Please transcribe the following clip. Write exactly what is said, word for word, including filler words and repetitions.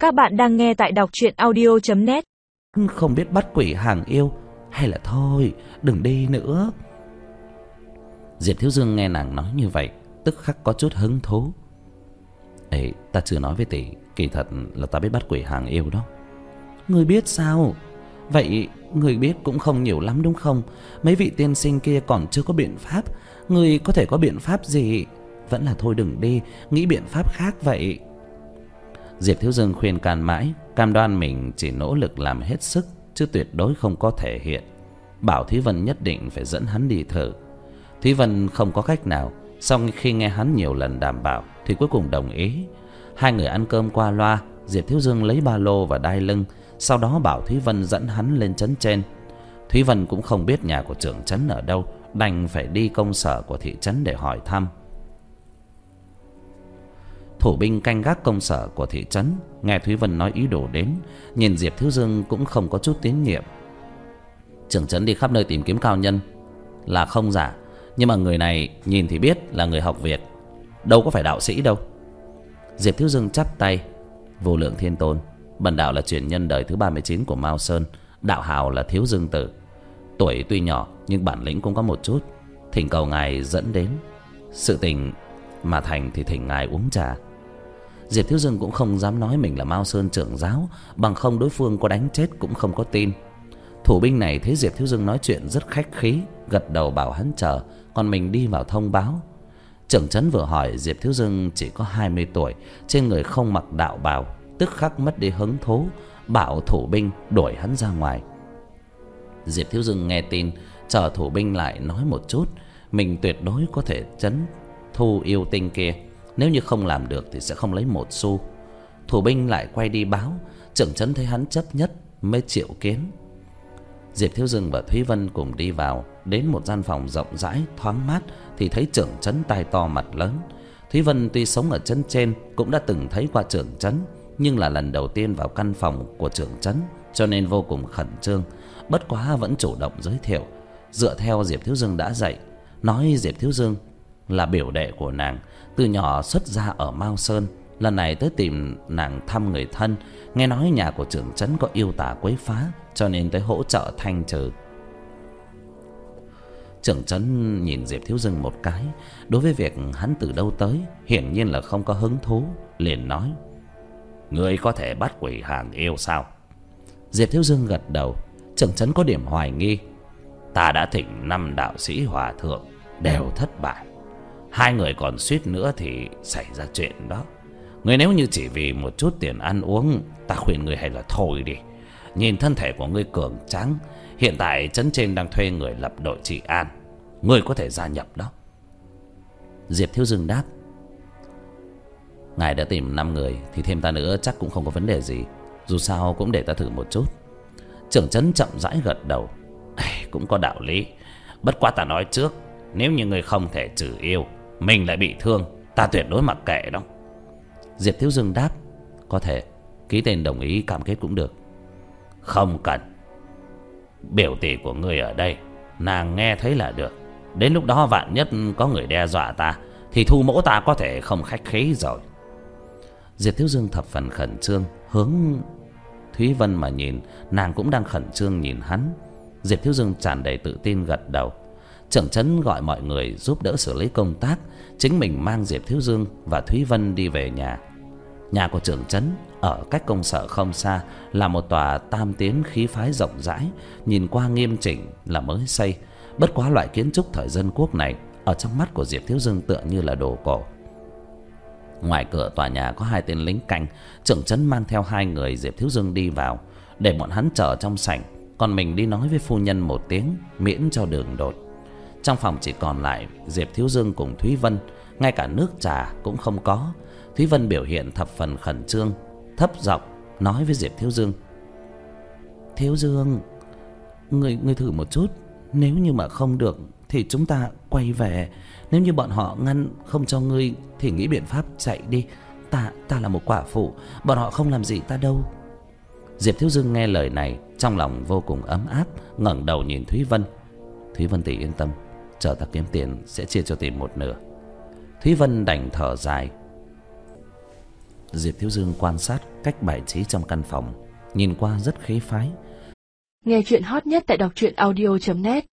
Các bạn đang nghe tại đọc truyện audio chấm net. Không biết bắt quỷ hàng yêu, hay là thôi đừng đi nữa. Diệp Thiếu Dương nghe nàng nói như vậy, tức khắc có chút hứng thú. Ê, ta chưa nói với tỷ, kỳ thật là ta biết bắt quỷ hàng yêu đó. Ngươi biết sao? Vậy ngươi biết cũng không nhiều lắm đúng không? Mấy vị tiên sinh kia còn chưa có biện pháp, ngươi có thể có biện pháp gì? Vẫn là thôi đừng đi, nghĩ biện pháp khác vậy. Diệp Thiếu Dương khuyên can mãi, cam đoan mình chỉ nỗ lực làm hết sức, chứ tuyệt đối không có thể hiện. Bảo Thúy Vân nhất định phải dẫn hắn đi thử. Thúy Vân không có cách nào, sau khi nghe hắn nhiều lần đảm bảo thì cuối cùng đồng ý. Hai người ăn cơm qua loa, Diệp Thiếu Dương lấy ba lô và đai lưng, sau đó bảo Thúy Vân dẫn hắn lên trấn trên. Thúy Vân cũng không biết nhà của trưởng trấn ở đâu, đành phải đi công sở của thị trấn để hỏi thăm. Thủ binh canh gác công sở của thị trấn nghe Thúy Vân nói ý đồ đến, nhìn Diệp Thiếu Dương cũng không có chút tín nhiệm. Trưởng trấn đi khắp nơi tìm kiếm cao nhân là không giả, nhưng mà người này nhìn thì biết là người học Việt, đâu có phải đạo sĩ đâu. Diệp Thiếu Dương chắp tay: Vô lượng thiên tôn, bần đạo là truyền nhân đời thứ ba mươi chín của Mao Sơn, đạo hào là Thiếu Dương Tử. Tuổi tuy nhỏ nhưng bản lĩnh cũng có một chút, thỉnh cầu ngài dẫn đến. Sự tình mà thành thì thỉnh ngài uống trà. Diệp Thiếu Dương cũng không dám nói mình là Mao Sơn trưởng giáo, bằng không đối phương có đánh chết cũng không có tin. Thủ binh này thấy Diệp Thiếu Dương nói chuyện rất khách khí, gật đầu bảo hắn chờ, còn mình đi vào thông báo. Trưởng trấn vừa hỏi Diệp Thiếu Dương chỉ có hai mươi tuổi, trên người không mặc đạo bào, tức khắc mất đi hứng thú, bảo thủ binh đuổi hắn ra ngoài. Diệp Thiếu Dương nghe tin, chờ thủ binh lại nói một chút, mình tuyệt đối có thể trấn thu yêu tinh kia, nếu như không làm được thì sẽ không lấy một xu. Thủ binh lại quay đi báo, trưởng trấn thấy hắn chấp nhất mới chịu kiến. Diệp Thiếu Dương và Thúy Vân cùng đi vào, đến một gian phòng rộng rãi thoáng mát thì thấy trưởng trấn tai to mặt lớn. Thúy Vân tuy sống ở trấn trên cũng đã từng thấy qua trưởng trấn, nhưng là lần đầu tiên vào căn phòng của trưởng trấn, cho nên vô cùng khẩn trương. Bất quá vẫn chủ động giới thiệu, dựa theo Diệp Thiếu Dương đã dạy, nói Diệp Thiếu Dương là biểu đệ của nàng, từ nhỏ xuất gia ở Mao Sơn, lần này tới tìm nàng thăm người thân, nghe nói nhà của trưởng trấn có yêu tà quấy phá, cho nên tới hỗ trợ thanh trừ. Trưởng trấn nhìn Diệp Thiếu Dương một cái, đối với việc hắn từ đâu tới hiển nhiên là không có hứng thú, liền nói: Ngươi có thể bắt quỷ hàng yêu sao? Diệp Thiếu Dương gật đầu. Trưởng trấn có điểm hoài nghi: Ta đã thỉnh năm đạo sĩ hòa thượng đều thất bại, hai người còn suýt nữa thì xảy ra chuyện đó. Ngươi nếu như chỉ vì một chút tiền ăn uống, ta khuyên ngươi hay là thôi đi. Nhìn thân thể của ngươi cường tráng, hiện tại trấn trên đang thuê người lập đội trị an, ngươi có thể gia nhập đó. Diệp Thiếu Dương đáp: Ngài đã tìm năm người thì thêm ta nữa chắc cũng không có vấn đề gì, dù sao cũng để ta thử một chút. Trưởng trấn chậm rãi gật đầu: Cũng có đạo lý, bất quá ta nói trước, nếu như ngươi không thể trừ yêu, mình lại bị thương, ta tuyệt đối mặc kệ đó. Diệp Thiếu Dương đáp: Có thể, ký tên đồng ý cam kết cũng được. Không cần, biểu tỷ của ngươi ở đây, nàng nghe thấy là được. Đến lúc đó vạn nhất có người đe dọa ta thì thu mỗ ta có thể không khách khí rồi. Diệp Thiếu Dương thập phần khẩn trương, hướng Thúy Vân mà nhìn, nàng cũng đang khẩn trương nhìn hắn. Diệp Thiếu Dương tràn đầy tự tin gật đầu. Trưởng trấn gọi mọi người giúp đỡ xử lý công tác, chính mình mang Diệp Thiếu Dương và Thúy Vân đi về nhà. Nhà của trưởng trấn ở cách công sở không xa, là một tòa tam tiến khí phái rộng rãi, nhìn qua nghiêm chỉnh là mới xây. Bất quá loại kiến trúc thời dân quốc này ở trong mắt của Diệp Thiếu Dương tựa như là đồ cổ. Ngoài cửa tòa nhà có hai tên lính canh, trưởng trấn mang theo hai người Diệp Thiếu Dương đi vào, để bọn hắn chờ trong sảnh, còn mình đi nói với phu nhân một tiếng miễn cho đường đột. Trong phòng chỉ còn lại Diệp Thiếu Dương cùng Thúy Vân, ngay cả nước trà cũng không có. Thúy Vân biểu hiện thập phần khẩn trương, thấp giọng nói với Diệp Thiếu Dương: Thiếu Dương, ngươi ngươi thử một chút, nếu như mà không được thì chúng ta quay về. Nếu như bọn họ ngăn không cho ngươi thì nghĩ biện pháp chạy đi. Ta ta là một quả phụ, bọn họ không làm gì ta đâu. Diệp Thiếu Dương nghe lời này, trong lòng vô cùng ấm áp, ngẩng đầu nhìn Thúy Vân: Thúy Vân tỷ yên tâm, chờ ta kiếm tiền sẽ chia cho tỷ một nửa. Thúy Vân đành thở dài: Diệp Thiếu Dương quan sát cách bài trí trong căn phòng, nhìn qua rất khí phái. Nghe chuyện hot nhất tại đọc truyện audio chấm net.